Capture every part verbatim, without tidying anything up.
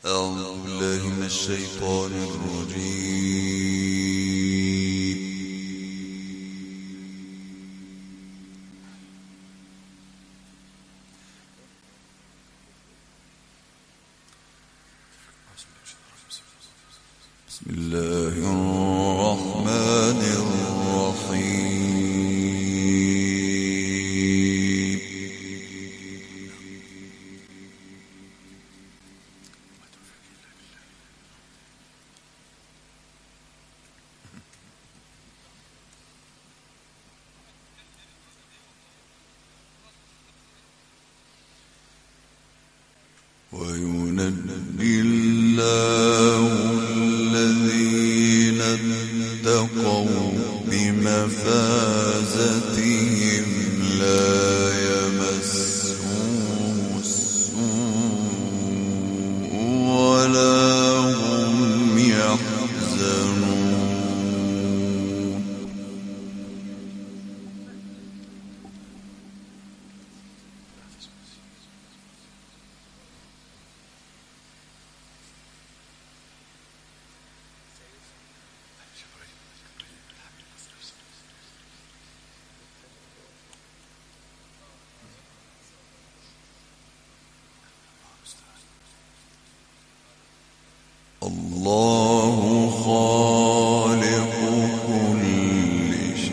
أعوذ بالله من الشيطان الرجيم. بسم الله الرحمن الرحيم. وينجي الله الذين اتقوا بمفازتهم لا يمسهم السوء ولا هم يحزنون. الله خالق كل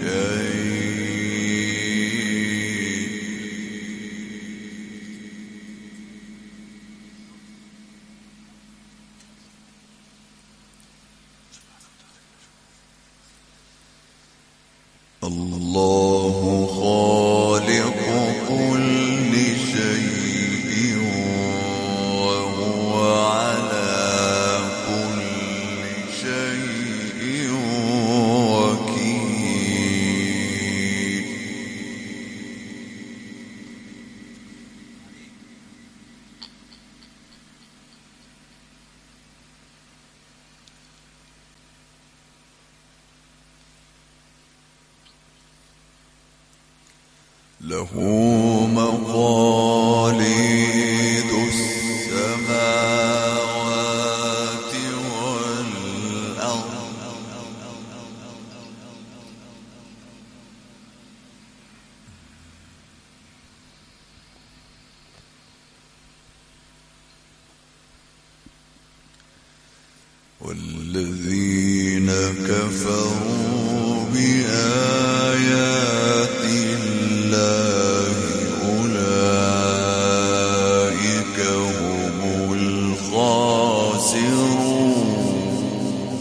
شيء. الله خالق كل شيء وهو على شيء وكيل. له مقاليد السماوات والأرض والذين كفروا بآيات الله أولئك هم الخاسرون.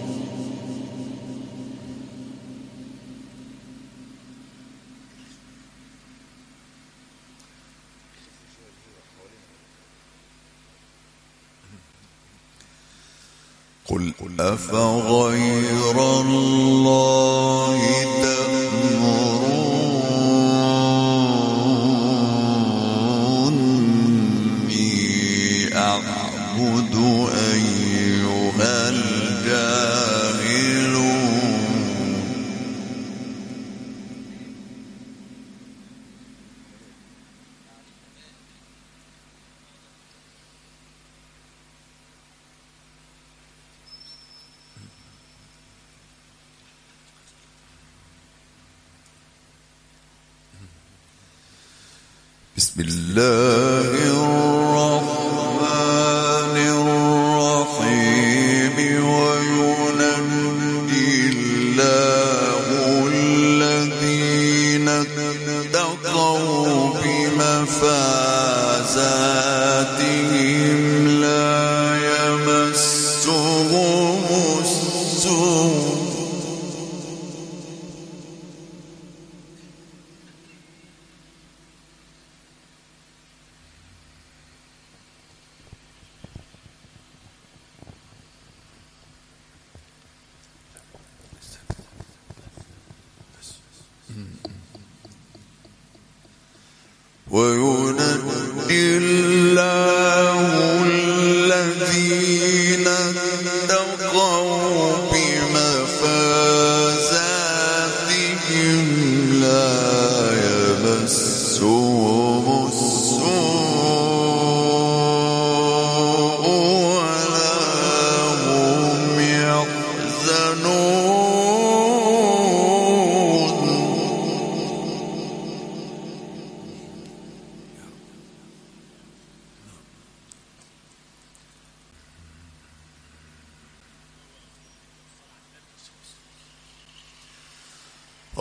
قل أفغير الله تأمروني أعبد أيها الجاهلون. بسم الله الرحمن الرحيم. وينجي الله الذين اتقوا بمفازاتهم لا يمسهم السوء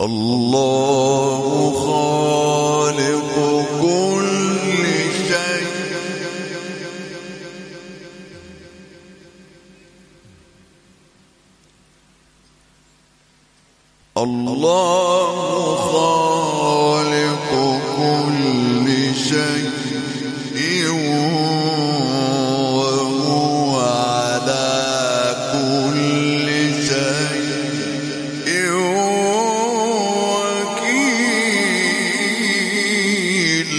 الله خالق كل شيء الله خالق كل شيء وهو على كل شيء وكيل.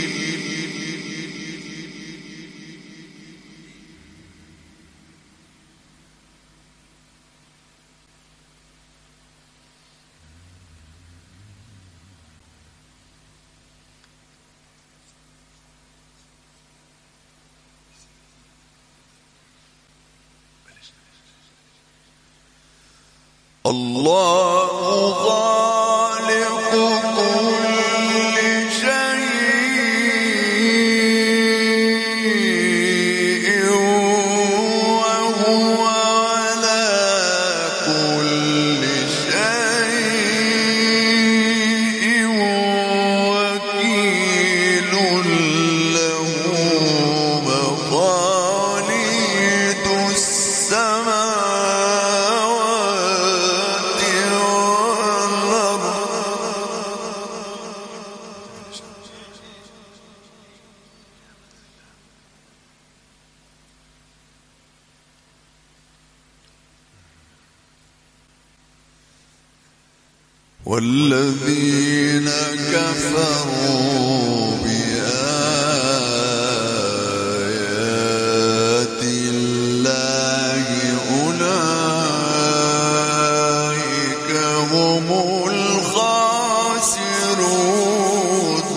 الله خالق كل شيء وهو على كل شيء وكيل. له مقاليد السماوات والذين كفروا بآيات الله أولئك هم الخاسرون.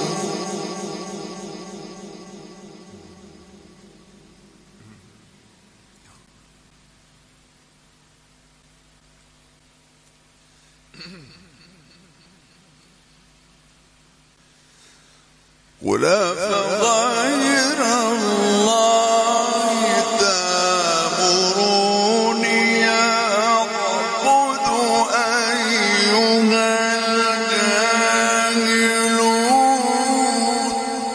ولا فغير الله تأمروني أعبد أيها الجاهلون.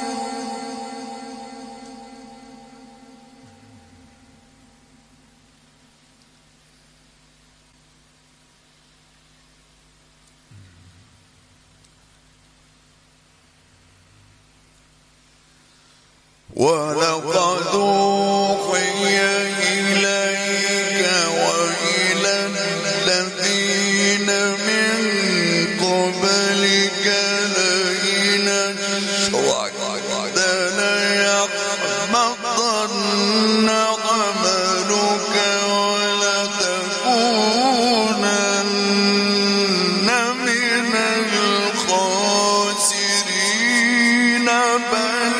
ولقد أوحي إليك وإلى الذين من قبلك لئن أشركت ليحبطن عملك ولتكونن من الخاسرين. بل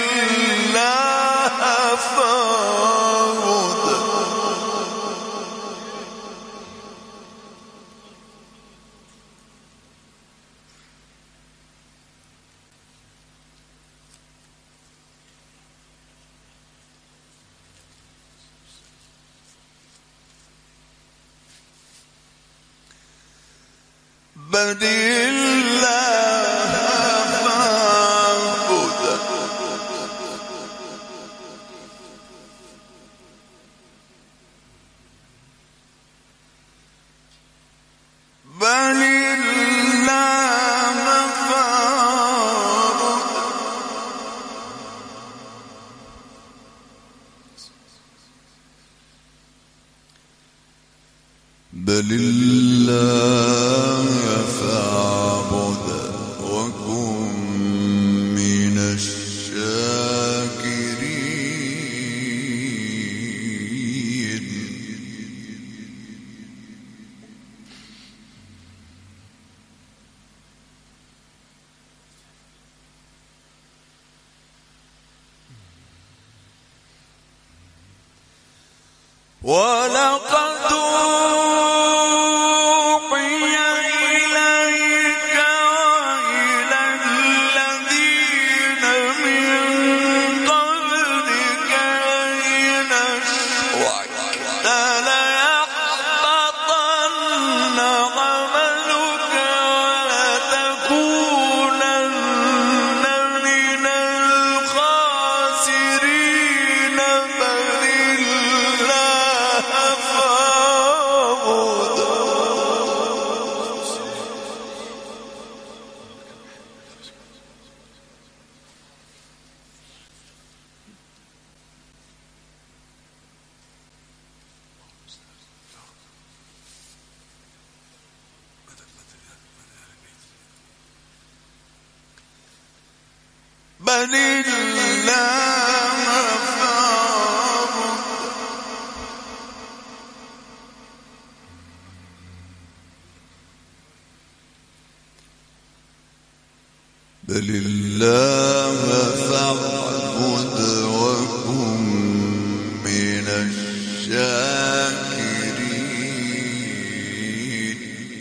بل الله فاعبد. بل الله فاعبد. بل الله فاعبد وكن من الشاكرين. ولقد ليحبطن عملك بل الله فاعبد بل الله فاعبد وكن من الشاكرين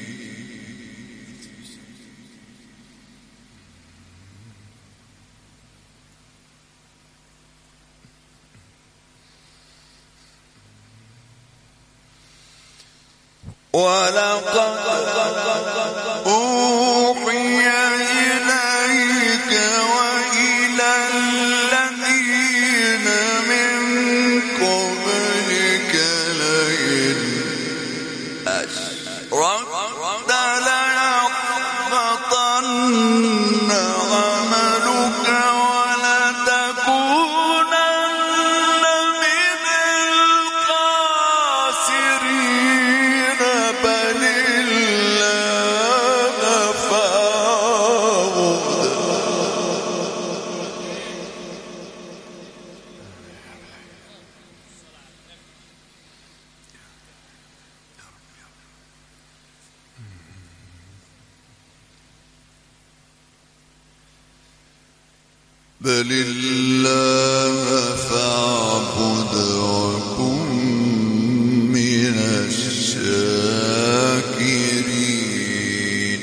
ولقد أوحي إليك وإلى الذين من قبلك لئن أشركت ليحبطن عملك ولتكونن من الخاسرين بل الله فاعبد بل الله فاعبد وكن من الشاكرين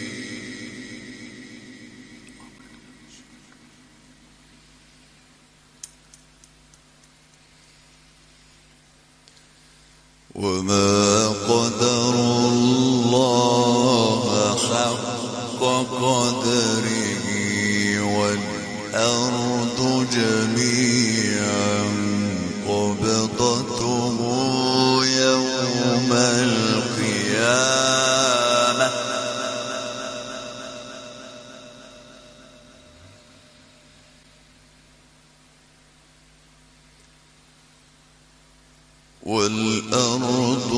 وما قدر الله حق قدره والأرض جميعا قبضته يوم القيامة والأرض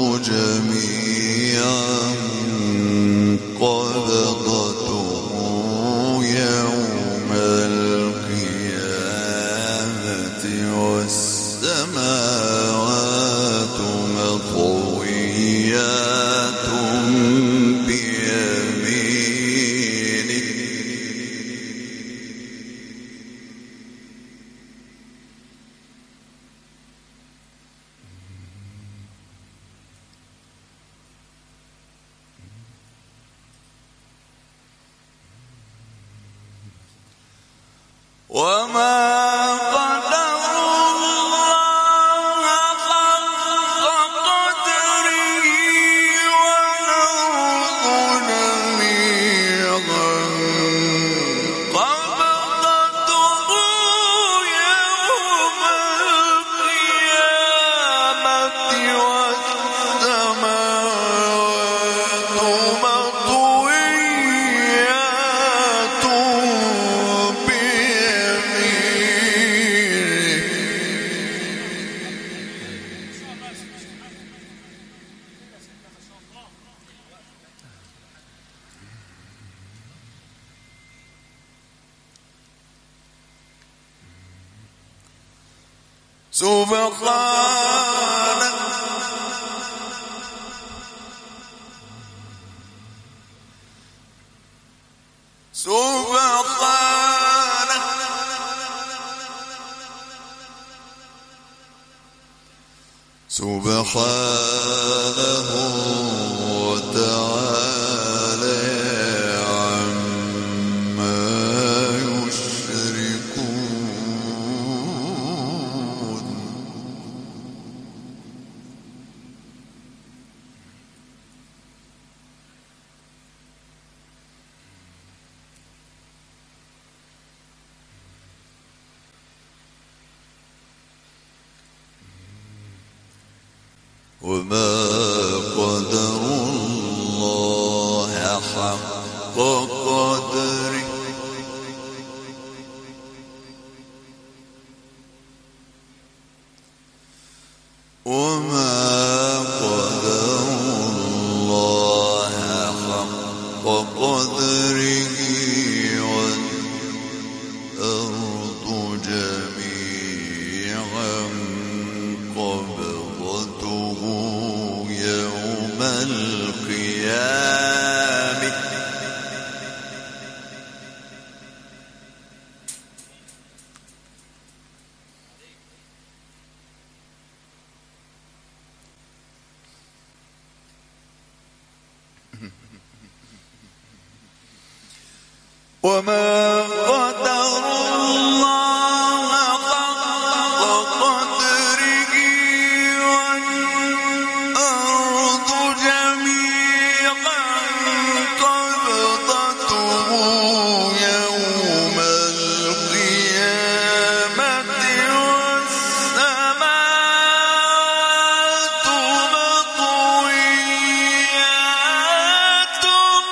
جميعا قبضته يوم القيامة والسماوات مطويات بيمينه وما قدر الله حق قدره والأرض جميعا قبضته يوم القيامة والسماوات مطويات سبحانك سبحانك سبحانه وتعالى عما يشركون وما قدر الله حق قدره وما قدر الله حق قدره والأرض القيامة وما قدر الله حق قدره والأرض جميعا قبضته يوم القيامة والسماوات مطويات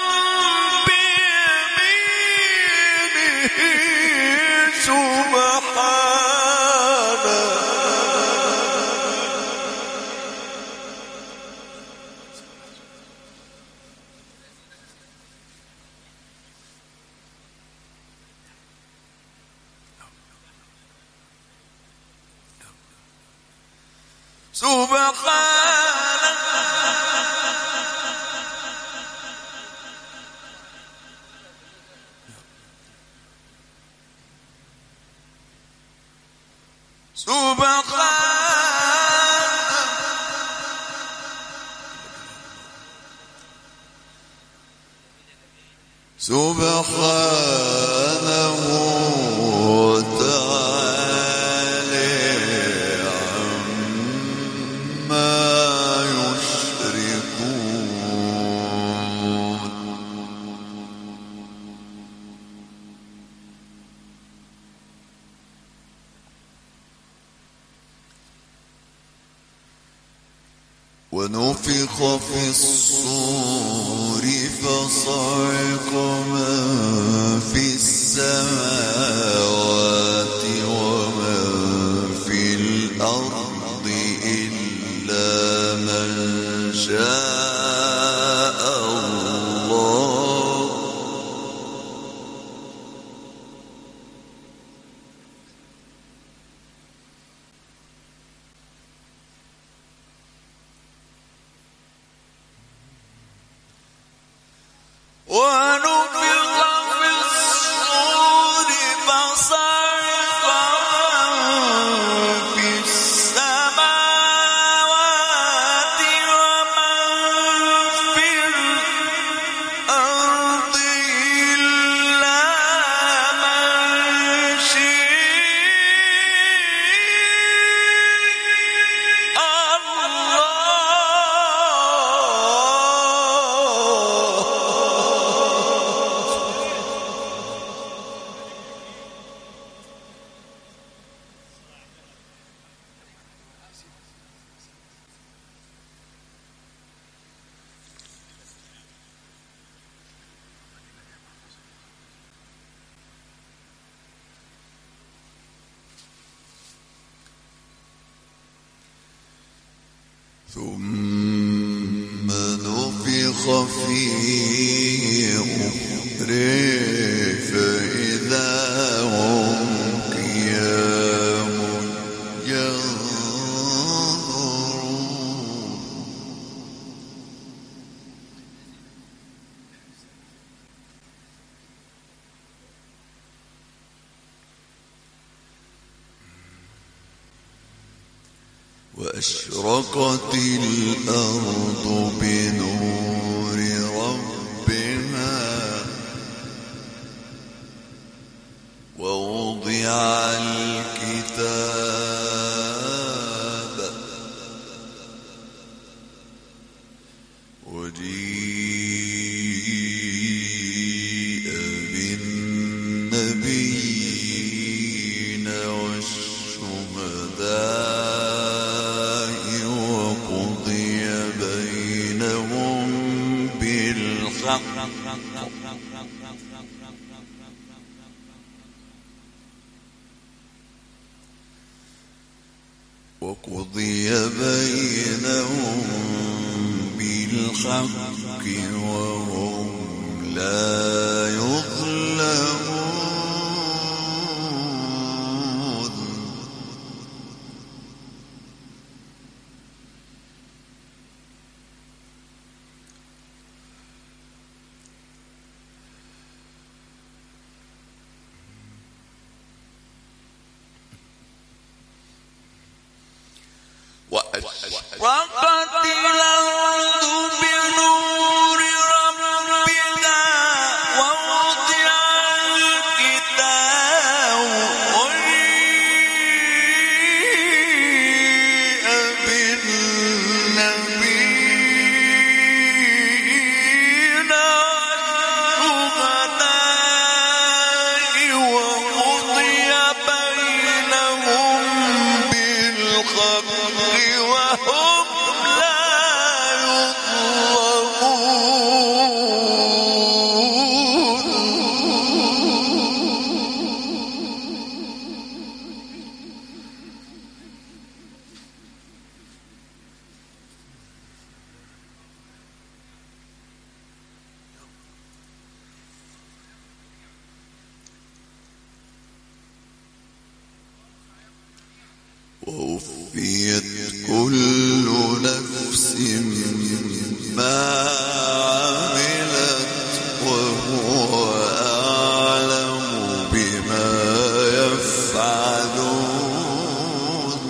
سبحانه وتعالى عما يشركون ونفخ في الصور فصعق من في السماوات ومن في الأرض إلا من شاء الله ونفخ في الصور فصعق من في السماوات ومن في الأرض إلا من شاء الله ثم نفخ فيه أخرى فإذا هم قيام ينظرون وأشرقت الأرض بنور ربها ووضع الكتاب وجيء بالنبيين والشهداء وقضي بينهم بالحق وقضي بينهم بالحق وهم لا يظلمون وأشرقت الأرض بنور ربها ووضع الكتاب وجيء بالنبيين والشهداء وقضي بينهم بالحق وهم لا ووفيت كل نفس ما عملت وهو أعلم بما يفعلون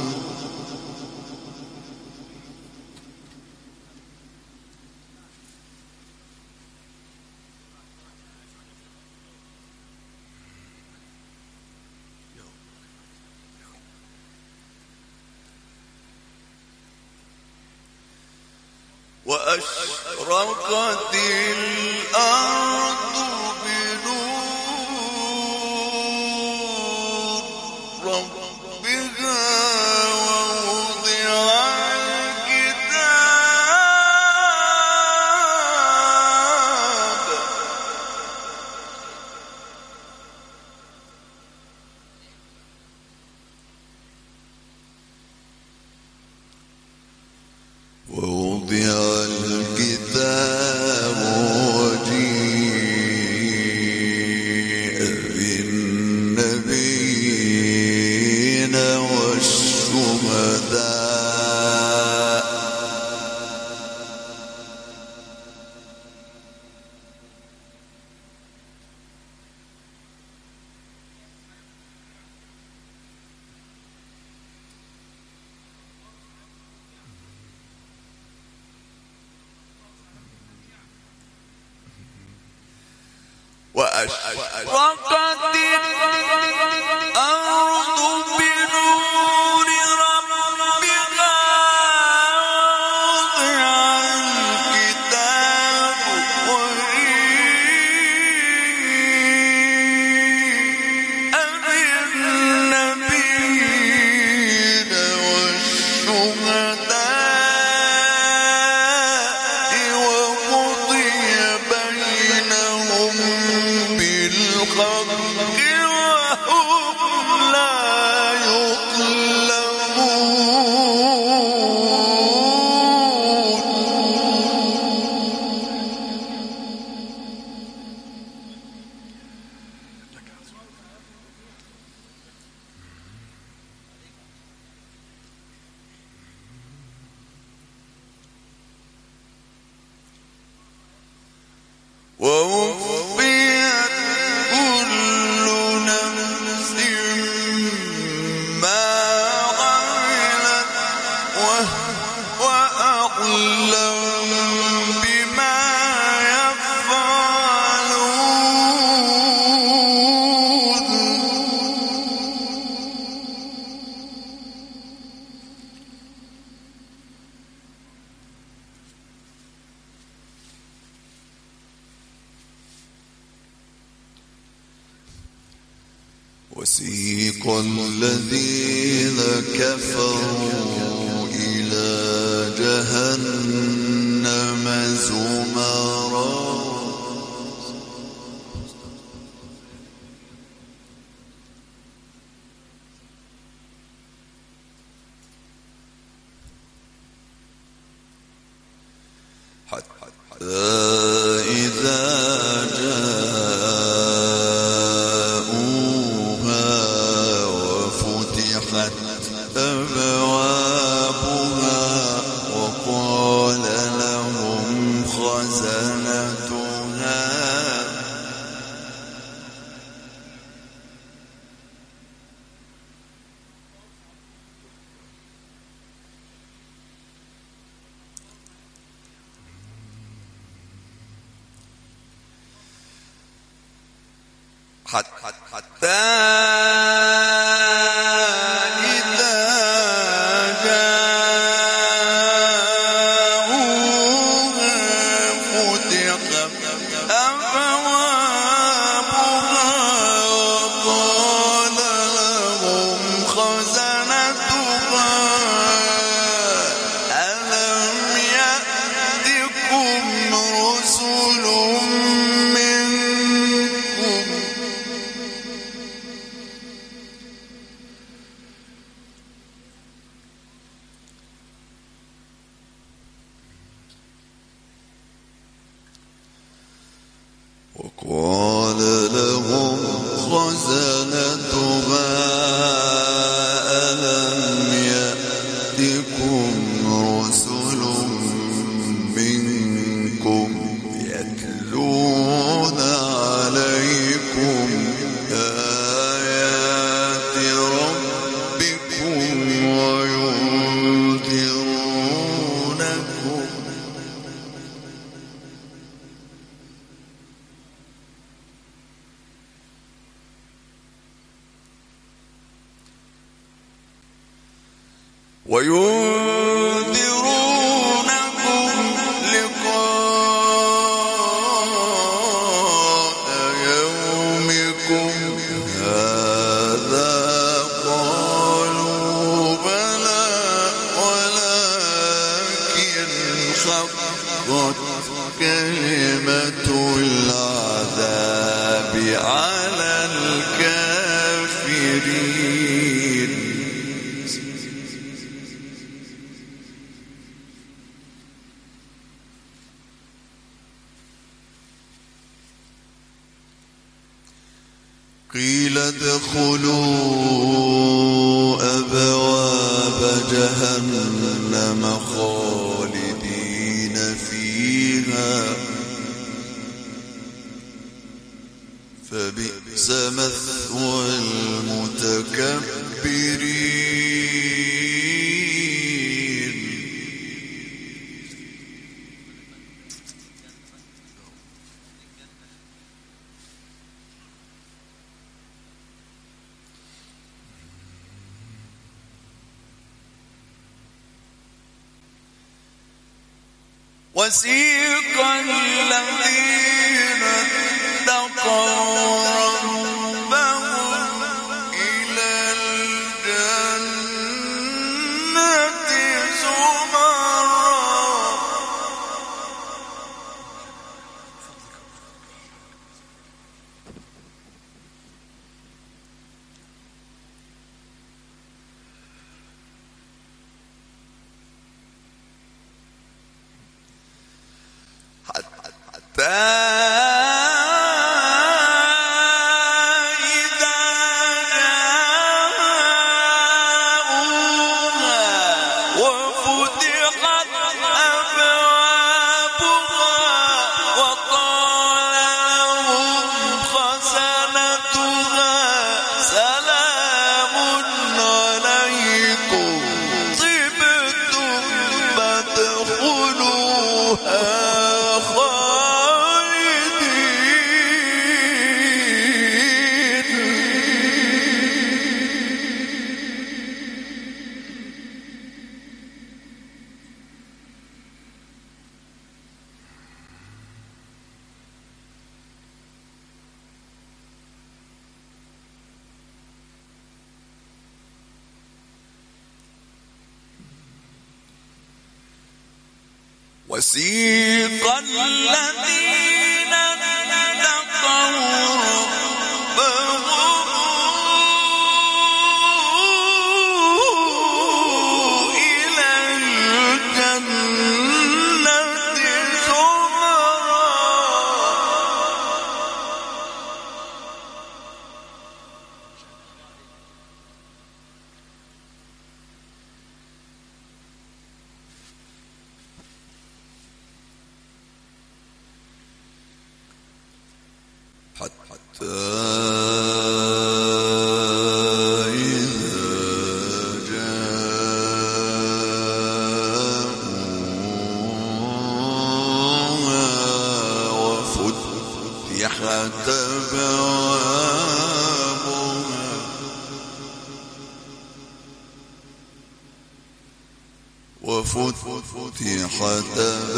وأشرقت الأرض بنور ربها ووضع الكتاب ووضع الكتاب وجيء بالنبيين والشهداء وأشرقت الأرض بنور ربها ووضع الكتاب وجيء بالنبيين والشهداء وقضي بينهم بالحق وهم لا ووفيت كل نفس ما عملت وهو أعلم بما يفعلون وسيق الذين كفروا إلى جهنم زمرا حتى إذا جاءوها وفتحت أبوابها وقال لهم خزنتها حتى إذا جاءوها فتحت أبوابها وقال لهم خزنتها ألم يأتكم رسل منكم وقال لهم خزنتها ألم يأتكم رسل منكم يتلون عليكم آيات ربكم وينذرونكم وينذرونكم لقاء يومكم هذا قالوا بلى ولكن حقت كلمة العذاب على الكافرين قيل ادخلوا أبواب جهنم خالدين فيها فبئس مثوى المتكبرين وسيق الذين اتقوا ربهم إلى الجنة زمرا وسيق الذين اتقوا ربهم إلى الجنة زمرا حتى إذا جاءوها وفتحت أبوابها وفتحت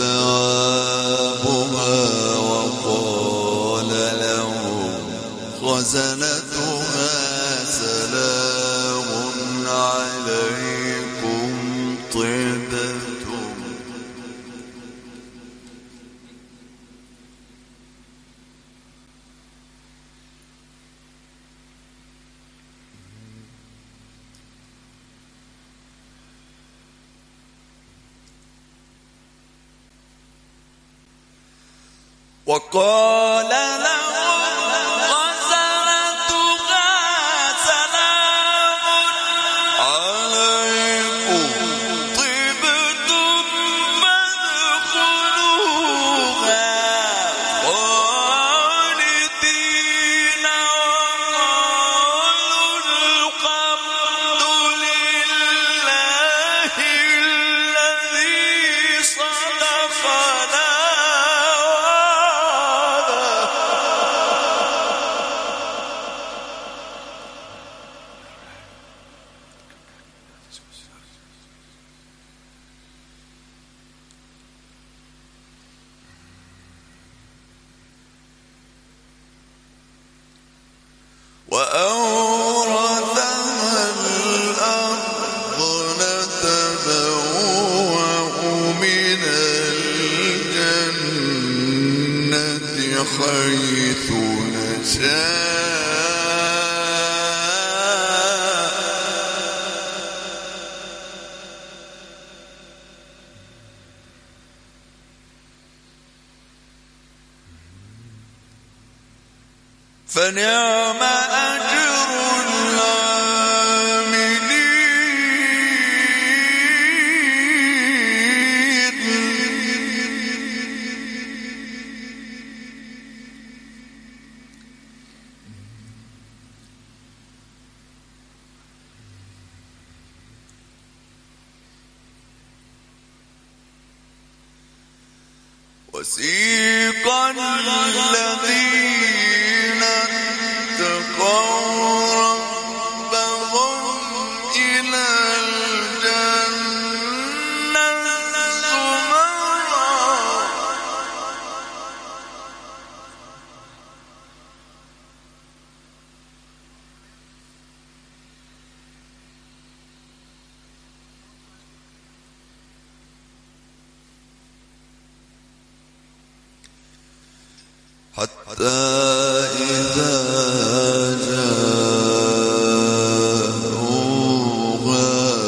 أبوابها وقال لهم خزنتها سلام عليكم طبتم. وقال لهم خزنتها سلام عليكم طبتم فادخلوها خالدين وقالوا الحمد لله الذي صدقنا وأورثها الأرض نتبوأ من الجنة حيث نشاء فنعم أجر وسيق الذين اتقوا ربهم إلى الجنة زمرا حتى إذا جاءوها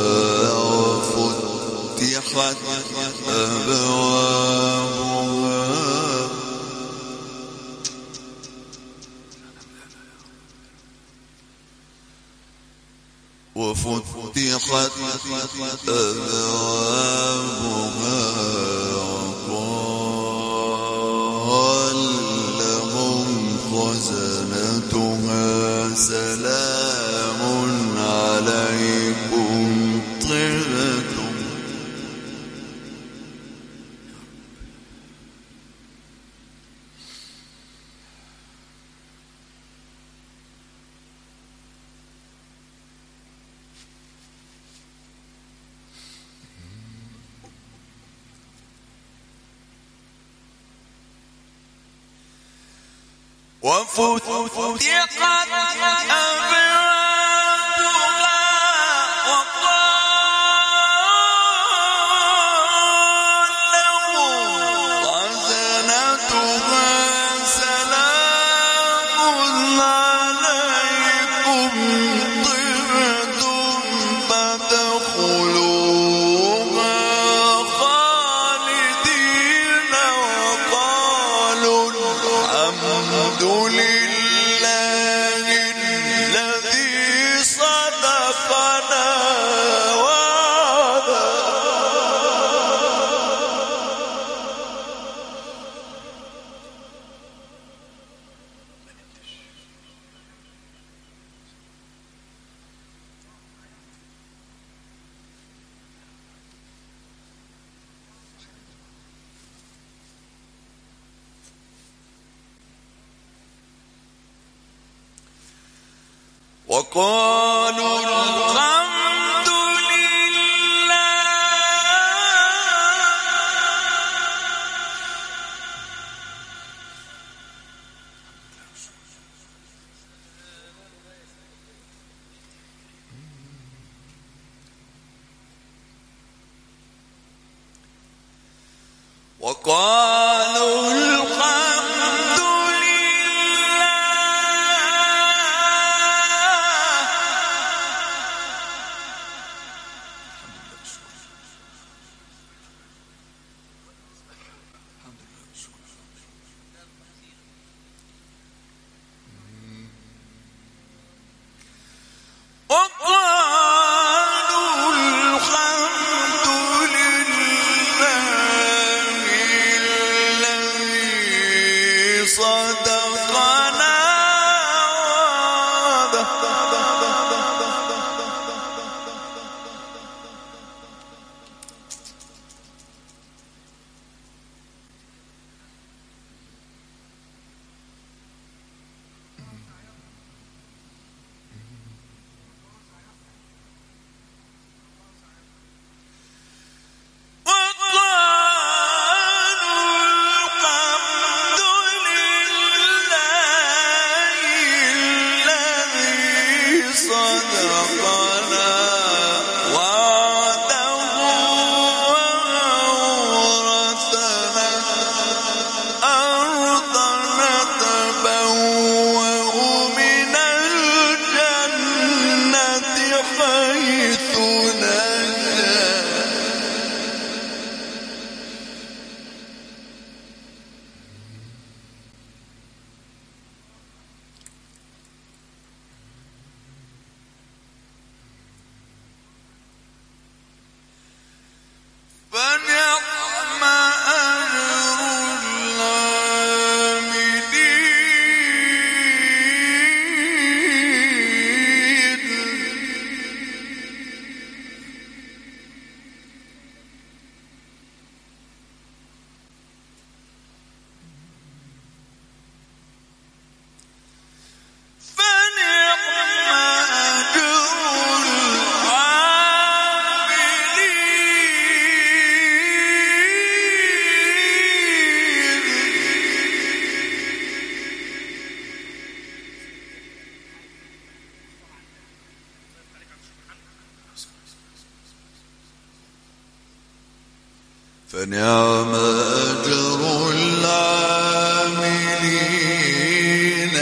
وفتحت أبوابها وفتحت أبوابها وقال لهم خزنتها سلام عليكم طبتم. وفتحت أبوابها وقال لهم خزنتها سلام عليكم طبتم فادخلوها خالدين وقالوا الحمد لله الذي صدقنا وعده. وقالوا الحمد لله فنعم أجر العاملين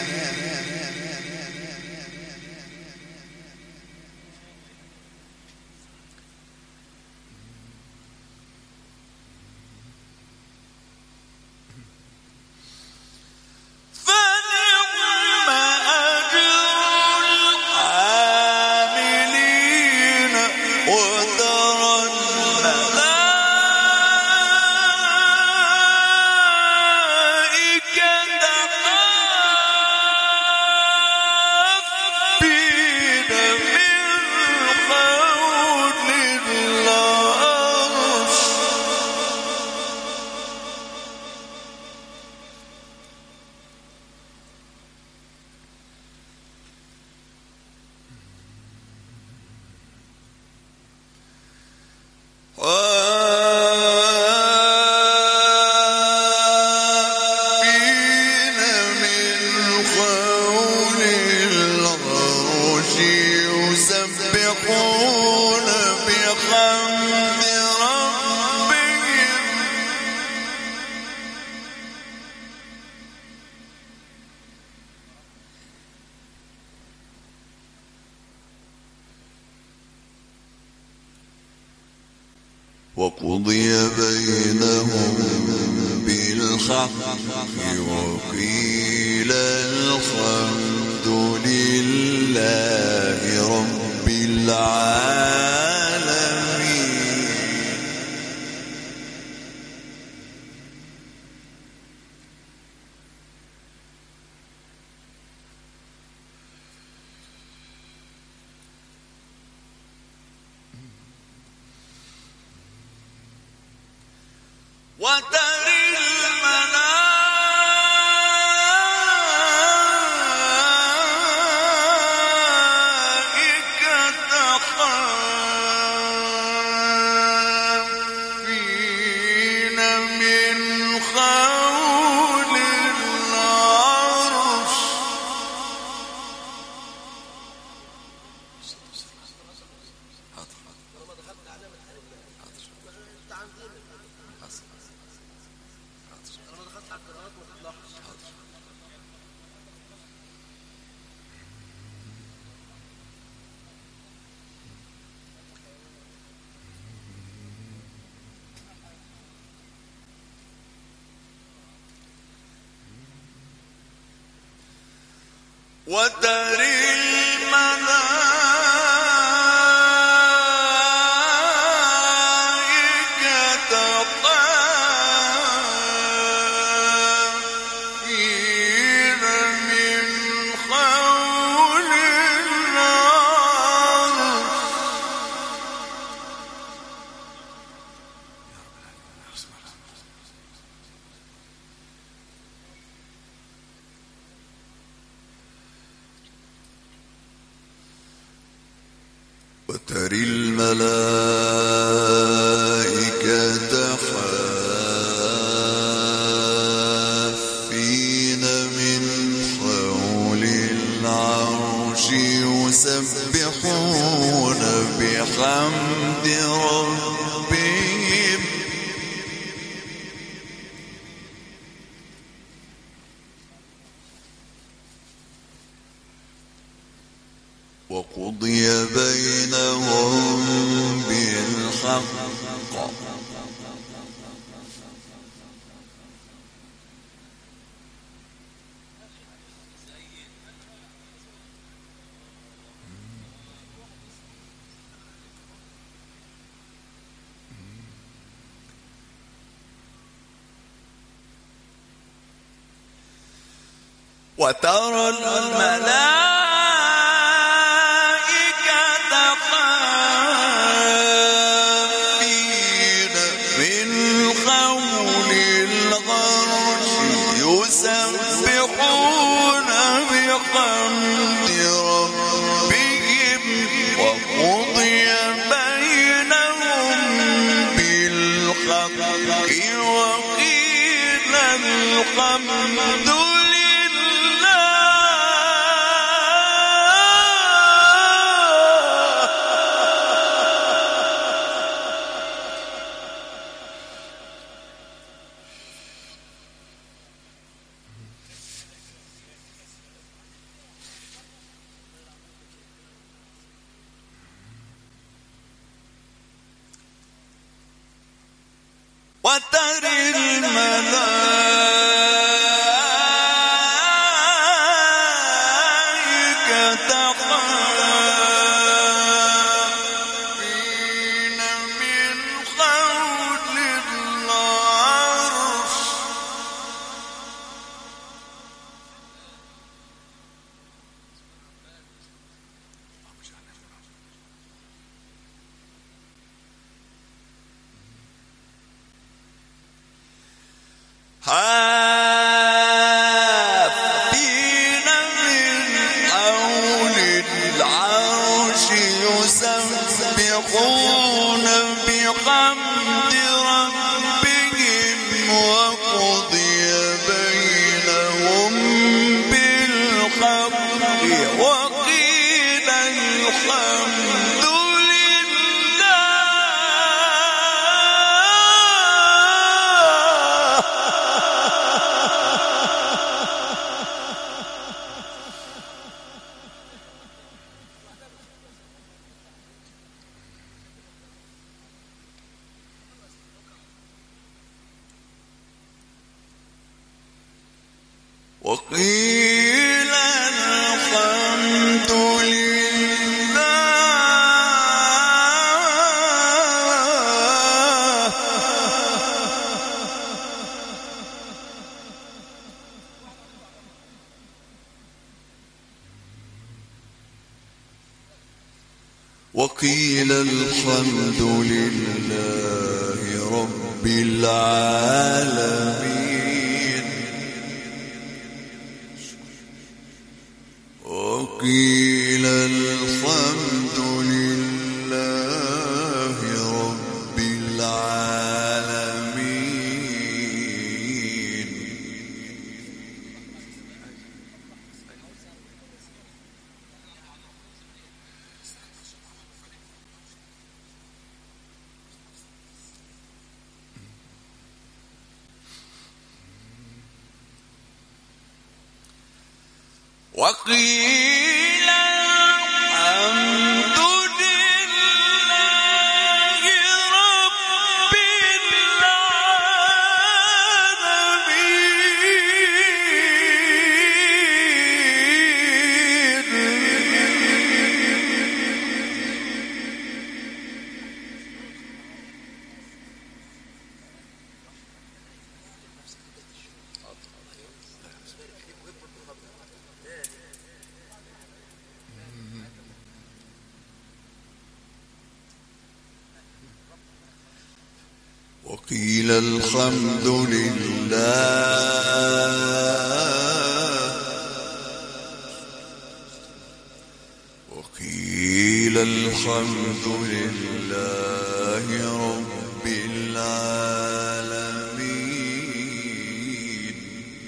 وقضي بينهم بالحق وقيل الحمد لله رب العالمين. وترى الملائكة حافين من حول العرش وترى الملائكة حافين من حول العرش وترى الملائكة حافين من حول العرش يسبحون بحمد ربهم وقضي بينهم بالحق وترى الملائكة حافين من حول العرش يسبحون بحمد ربهم وقضي بينهم بالحق وقيل الحمد وترى الملائكة حافين من حول العرش حافين من حول العرش يسبحون بحمد ربهم وقضي بينهم بالحق وقيل الحمد وقيل الحمد لله وقيل الحمد لله رب العالمين وقيل الحمد لله رب العالمين وقيل الحمد لله رب وقيل الحمد لله وقيل الحمد لله رب العالمين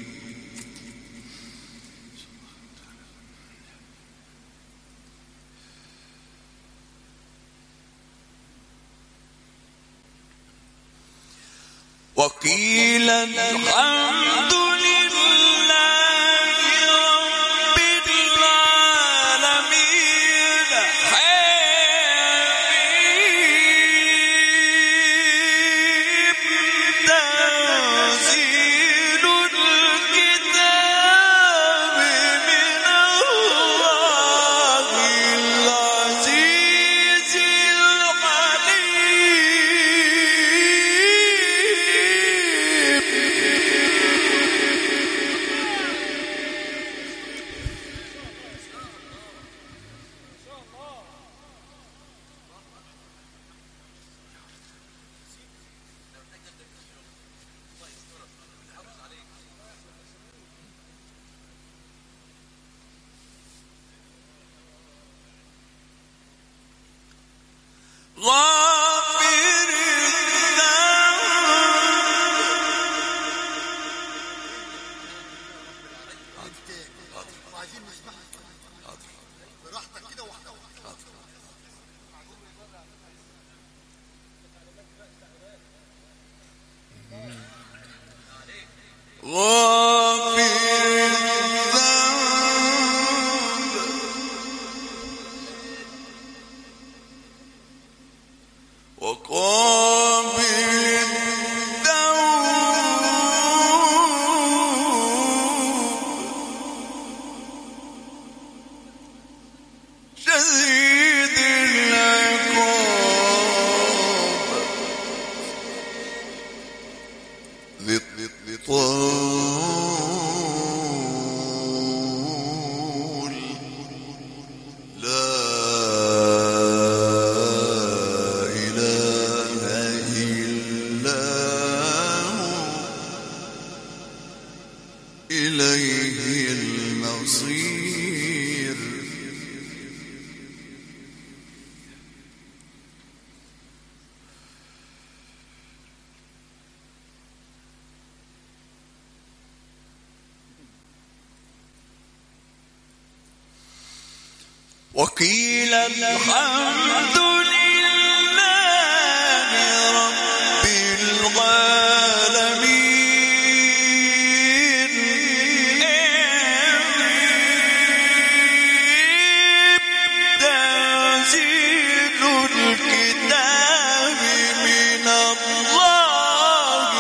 وقيل الحمد لله رب العالمين حميم تنزيل الكتاب من الله العزيز العليم قول لا إله إلا هو إليه المصير. وقيل الحمد لله رب العالمين تنزيل الكتاب من الله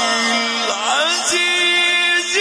العزيز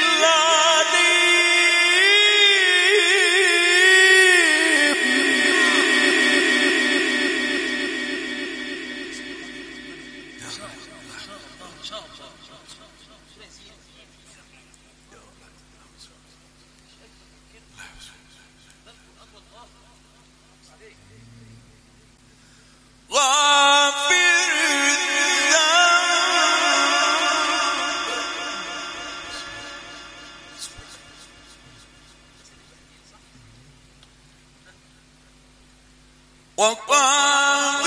وقابل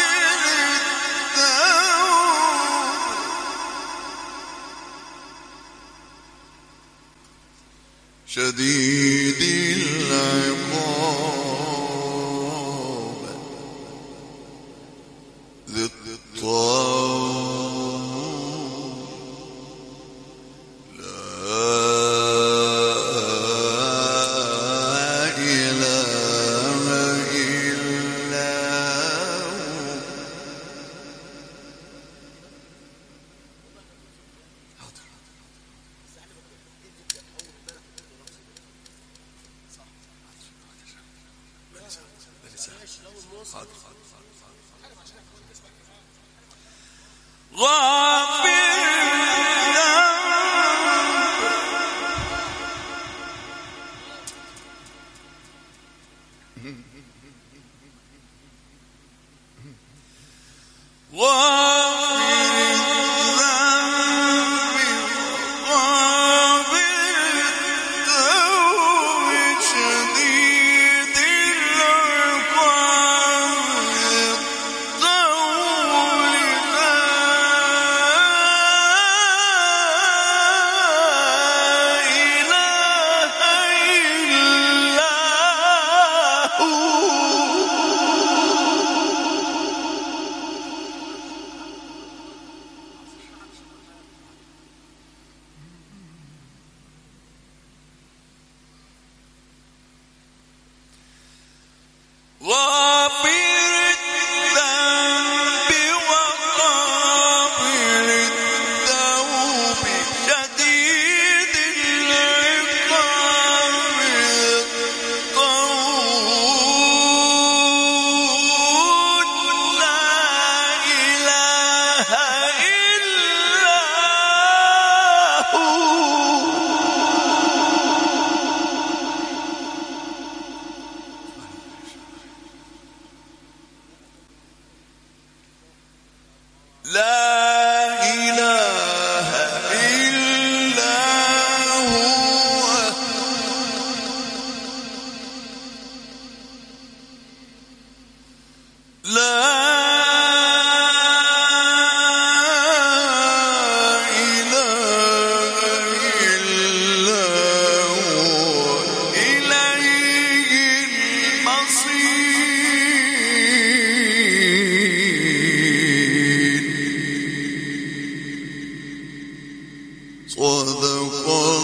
التوب شديد العقاب ذي الطول لا إله إلا غافر صدق